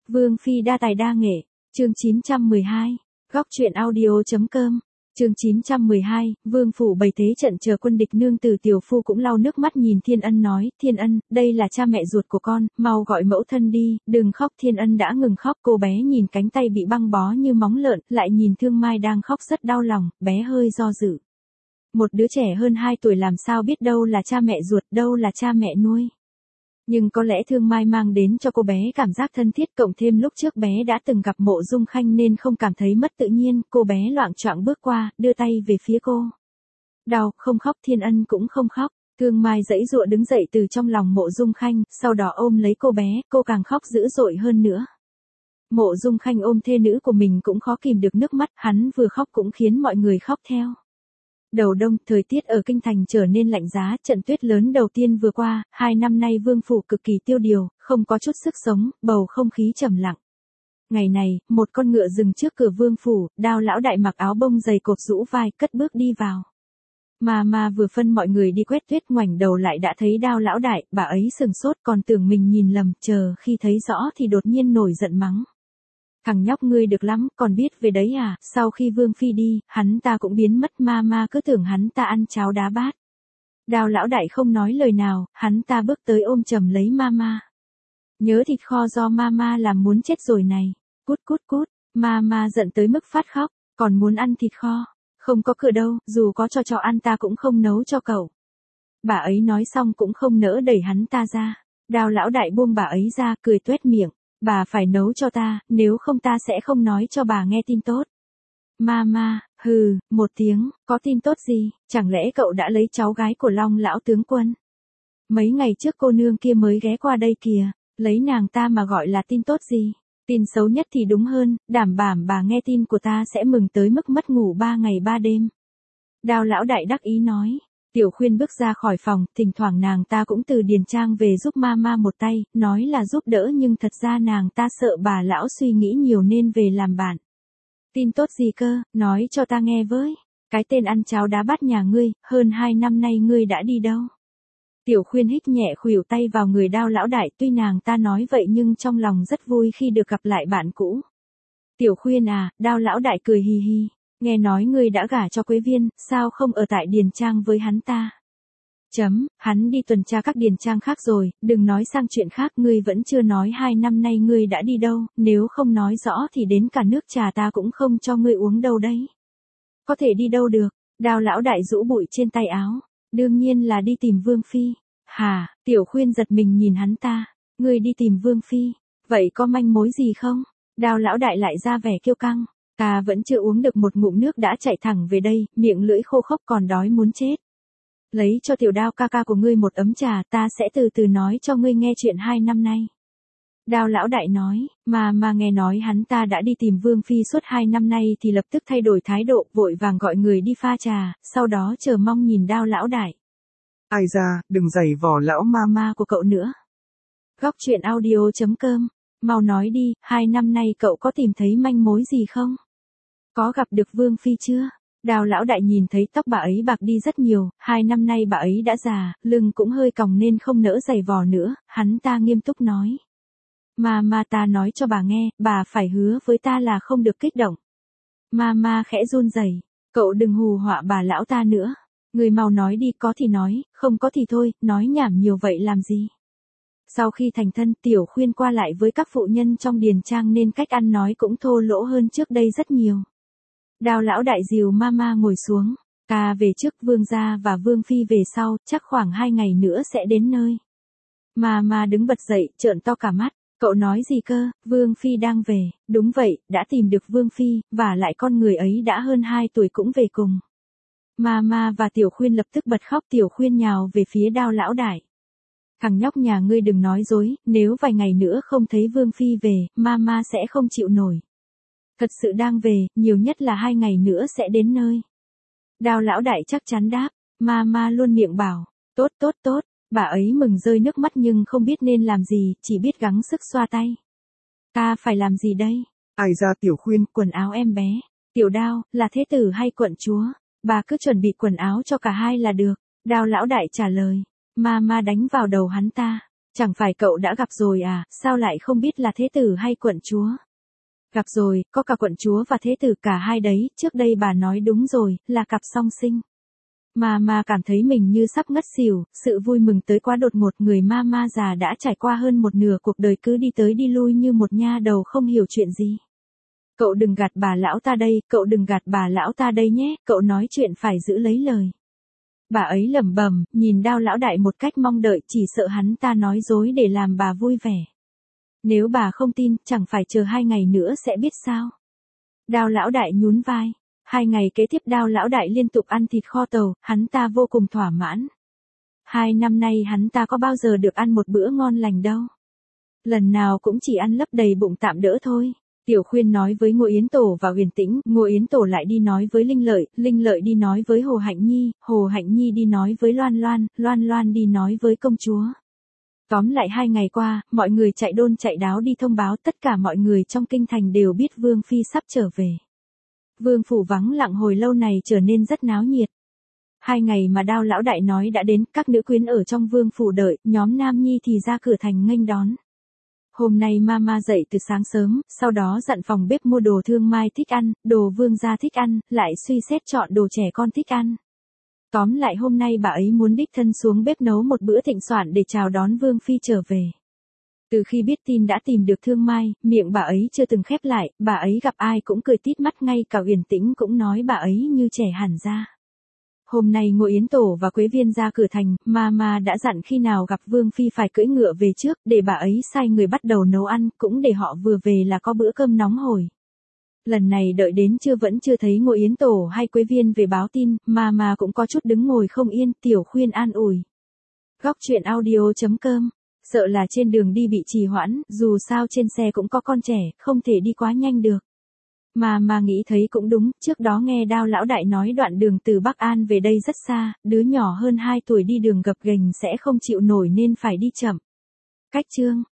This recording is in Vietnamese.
Vương Phi đa tài đa nghệ, chương 912, góc truyện audio.com, chương 912, Vương Phủ bày thế trận chờ quân địch. Nương tử Tiểu Phu cũng lau nước mắt nhìn Thiên Ân nói, Thiên Ân, đây là cha mẹ ruột của con, mau gọi mẫu thân đi, đừng khóc. Thiên Ân đã ngừng khóc, cô bé nhìn cánh tay bị băng bó như móng lợn, lại nhìn Thương Mai đang khóc rất đau lòng, bé hơi do dự. Một đứa trẻ hơn 2 tuổi làm sao biết đâu là cha mẹ ruột, đâu là cha mẹ nuôi. Nhưng có lẽ Thương Mai mang đến cho cô bé cảm giác thân thiết, cộng thêm lúc trước bé đã từng gặp Mộ Dung Khanh nên không cảm thấy mất tự nhiên. Cô bé loạng choạng bước qua, đưa tay về phía cô. Đau, không khóc. Thiên Ân cũng không khóc. Thương Mai giãy giụa đứng dậy từ trong lòng Mộ Dung Khanh, sau đó ôm lấy cô bé, cô càng khóc dữ dội hơn nữa. Mộ Dung Khanh ôm thê nữ của mình cũng khó kìm được nước mắt, hắn vừa khóc cũng khiến mọi người khóc theo. Đầu đông, thời tiết ở kinh thành trở nên lạnh giá, trận tuyết lớn đầu tiên vừa qua, 2 năm nay Vương Phủ cực kỳ tiêu điều, không có chút sức sống, bầu không khí trầm lặng. Ngày này, một con ngựa dừng trước cửa Vương Phủ, Đao lão đại mặc áo bông dày cột rũ vai, cất bước đi vào. Mà vừa phân mọi người đi quét tuyết, ngoảnh đầu lại đã thấy Đao lão đại, bà ấy sừng sốt còn tưởng mình nhìn lầm, chờ khi thấy rõ thì đột nhiên nổi giận mắng. Thằng nhóc ngươi được lắm, còn biết về đấy à, sau khi Vương Phi đi, hắn ta cũng biến mất. Mama cứ tưởng hắn ta ăn cháo đá bát. Đao lão đại không nói lời nào, hắn ta bước tới ôm chầm lấy Mama. Nhớ thịt kho do Mama làm muốn chết rồi này. Cút cút cút, Mama giận tới mức phát khóc, còn muốn ăn thịt kho. Không có cửa đâu, dù có cho ăn ta cũng không nấu cho cậu. Bà ấy nói xong cũng không nỡ đẩy hắn ta ra. Đao lão đại buông bà ấy ra, cười tuét miệng. Bà phải nấu cho ta, nếu không ta sẽ không nói cho bà nghe tin tốt. Mama, hừ, một tiếng, có tin tốt gì, chẳng lẽ cậu đã lấy cháu gái của Long lão tướng quân? Mấy ngày trước cô nương kia mới ghé qua đây kìa, lấy nàng ta mà gọi là tin tốt gì? Tin xấu nhất thì đúng hơn, đảm bảo bà nghe tin của ta sẽ mừng tới mức mất ngủ 3 ngày 3 đêm. Đao lão đại đắc ý nói. Tiểu Khuyên bước ra khỏi phòng, thỉnh thoảng nàng ta cũng từ điền trang về giúp Mama một tay, nói là giúp đỡ nhưng thật ra nàng ta sợ bà lão suy nghĩ nhiều nên về làm bạn. Tin tốt gì cơ, nói cho ta nghe với. Cái tên ăn cháo đá bát nhà ngươi, hơn 2 năm nay ngươi đã đi đâu? Tiểu Khuyên hít nhẹ khuỷu tay vào người Đao lão đại, tuy nàng ta nói vậy nhưng trong lòng rất vui khi được gặp lại bạn cũ. Tiểu Khuyên à, Đao lão đại cười hì hì. Nghe nói ngươi đã gả cho Quế Viên, sao không ở tại điền trang với hắn ta? Hắn đi tuần tra các điền trang khác rồi, đừng nói sang chuyện khác, ngươi vẫn chưa nói 2 năm nay ngươi đã đi đâu, nếu không nói rõ thì đến cả nước trà ta cũng không cho ngươi uống đâu đấy. Có thể đi đâu được? Đao lão đại rũ bụi trên tay áo, đương nhiên là đi tìm Vương Phi. Hả? Tiểu Khuyên giật mình nhìn hắn ta, ngươi đi tìm Vương Phi, vậy có manh mối gì không? Đao lão đại lại ra vẻ kiêu căng. Ta vẫn chưa uống được một ngụm nước đã chạy thẳng về đây, miệng lưỡi khô khốc còn đói muốn chết. Lấy cho Tiểu Đao ca ca của ngươi một ấm trà, ta sẽ từ từ nói cho ngươi nghe chuyện 2 năm nay. Đao lão đại nói, mà nghe nói hắn ta đã đi tìm Vương Phi suốt 2 năm nay thì lập tức thay đổi thái độ, vội vàng gọi người đi pha trà, sau đó chờ mong nhìn Đao lão đại. Ai ra, đừng giày vò lão Mama của cậu nữa. Góc truyện audio.com, mau nói đi, 2 năm nay cậu có tìm thấy manh mối gì không? Có gặp được Vương Phi chưa? Đao lão đại nhìn thấy tóc bà ấy bạc đi rất nhiều, 2 năm nay bà ấy đã già, lưng cũng hơi còng nên không nỡ giày vò nữa, hắn ta nghiêm túc nói. Mà ta nói cho bà nghe, bà phải hứa với ta là không được kích động. Mà khẽ run rẩy, cậu đừng hù họa bà lão ta nữa. Người mau nói đi, có thì nói, không có thì thôi, nói nhảm nhiều vậy làm gì? Sau khi thành thân, Tiểu Khuyên qua lại với các phụ nhân trong điền trang nên cách ăn nói cũng thô lỗ hơn trước đây rất nhiều. Đao lão đại dìu Mama ngồi xuống, ca về trước, Vương gia và Vương Phi về sau, chắc khoảng 2 ngày nữa sẽ đến nơi. Mama đứng bật dậy, trợn to cả mắt, cậu nói gì cơ, Vương Phi đang về, đúng vậy, đã tìm được Vương Phi, và lại con người ấy đã hơn 2 tuổi cũng về cùng. Mama và Tiểu Khuyên lập tức bật khóc. Tiểu Khuyên nhào về phía Đao lão đại. Thằng nhóc nhà ngươi đừng nói dối, nếu vài ngày nữa không thấy Vương Phi về, Mama sẽ không chịu nổi. Thật sự đang về, nhiều nhất là 2 ngày nữa sẽ đến nơi. Đao lão đại chắc chắn đáp, Mama luôn miệng bảo, tốt, bà ấy mừng rơi nước mắt nhưng không biết nên làm gì, chỉ biết gắng sức xoa tay. Ta phải làm gì đây? Ai ra Tiểu Khuyên, quần áo em bé. Tiểu Đao, là thế tử hay quận chúa? Bà cứ chuẩn bị quần áo cho cả hai là được. Đao lão đại trả lời. Mama đánh vào đầu hắn ta. Chẳng phải cậu đã gặp rồi à, sao lại không biết là thế tử hay quận chúa? Gặp rồi, có cả quận chúa và thế tử cả hai đấy, trước đây bà nói đúng rồi, là cặp song sinh. Mà cảm thấy mình như sắp ngất xỉu, sự vui mừng tới quá đột ngột, người ma già đã trải qua hơn một nửa cuộc đời cứ đi tới đi lui như một nha đầu không hiểu chuyện gì. Cậu đừng gạt bà lão ta đây, cậu đừng gạt bà lão ta đây nhé, cậu nói chuyện phải giữ lấy lời. Bà ấy lẩm bẩm, nhìn Đao lão đại một cách mong đợi, chỉ sợ hắn ta nói dối để làm bà vui vẻ. Nếu bà không tin, chẳng phải chờ 2 ngày nữa sẽ biết sao. Đao lão đại nhún vai. 2 ngày kế tiếp Đao lão đại liên tục ăn thịt kho tàu, hắn ta vô cùng thỏa mãn. 2 năm nay hắn ta có bao giờ được ăn một bữa ngon lành đâu. Lần nào cũng chỉ ăn lấp đầy bụng tạm đỡ thôi. Tiểu Khuyên nói với Ngô Yến Tổ và Huyền Tĩnh, Ngô Yến Tổ lại đi nói với Linh Lợi đi nói với Hồ Hạnh Nhi đi nói với Loan Loan đi nói với công chúa. Tóm lại 2 ngày qua, mọi người chạy đôn chạy đáo đi thông báo, tất cả mọi người trong kinh thành đều biết Vương Phi sắp trở về. Vương phủ vắng lặng hồi lâu này trở nên rất náo nhiệt. 2 ngày mà Đao lão đại nói đã đến, các nữ quyến ở trong vương phủ đợi, nhóm Nam Nhi thì ra cửa thành nghênh đón. Hôm nay mama dậy từ sáng sớm, sau đó dặn phòng bếp mua đồ Thương Mai thích ăn, đồ Vương gia thích ăn, lại suy xét chọn đồ trẻ con thích ăn. Tóm lại hôm nay bà ấy muốn đích thân xuống bếp nấu một bữa thịnh soạn để chào đón Vương Phi trở về. Từ khi biết tin đã tìm được Thương Mai, miệng bà ấy chưa từng khép lại, bà ấy gặp ai cũng cười tít mắt, ngay cả Huyền Tĩnh cũng nói bà ấy như trẻ hẳn ra. Hôm nay Ngô Yến Tổ và Quế Viên ra cửa thành, Mama đã dặn khi nào gặp Vương Phi phải cưỡi ngựa về trước, để bà ấy sai người bắt đầu nấu ăn, cũng để họ vừa về là có bữa cơm nóng hổi. Lần này đợi đến trưa vẫn chưa thấy Ngô Yến Tổ hay Quế Viên về báo tin, Mama cũng có chút đứng ngồi không yên, Tiểu Khuyên an ủi. Góc truyện audio.com. Sợ là trên đường đi bị trì hoãn, dù sao trên xe cũng có con trẻ, không thể đi quá nhanh được. Mà nghĩ thấy cũng đúng, trước đó nghe Đao lão đại nói đoạn đường từ Bắc An về đây rất xa, đứa nhỏ hơn 2 tuổi đi đường gập ghềnh sẽ không chịu nổi nên phải đi chậm. Cách chương